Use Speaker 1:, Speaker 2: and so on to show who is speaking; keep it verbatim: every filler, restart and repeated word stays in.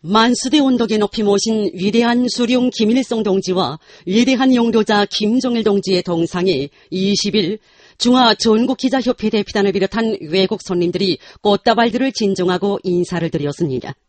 Speaker 1: 만수대 언덕에 높이 모신 위대한 수룡 김일성 동지와 위대한 용도자 김정일 동지의 동상에 이십 일 중화전국기자협회 대표단을 비롯한 외국 손님들이 꽃다발들을 진정하고 인사를 드렸습니다.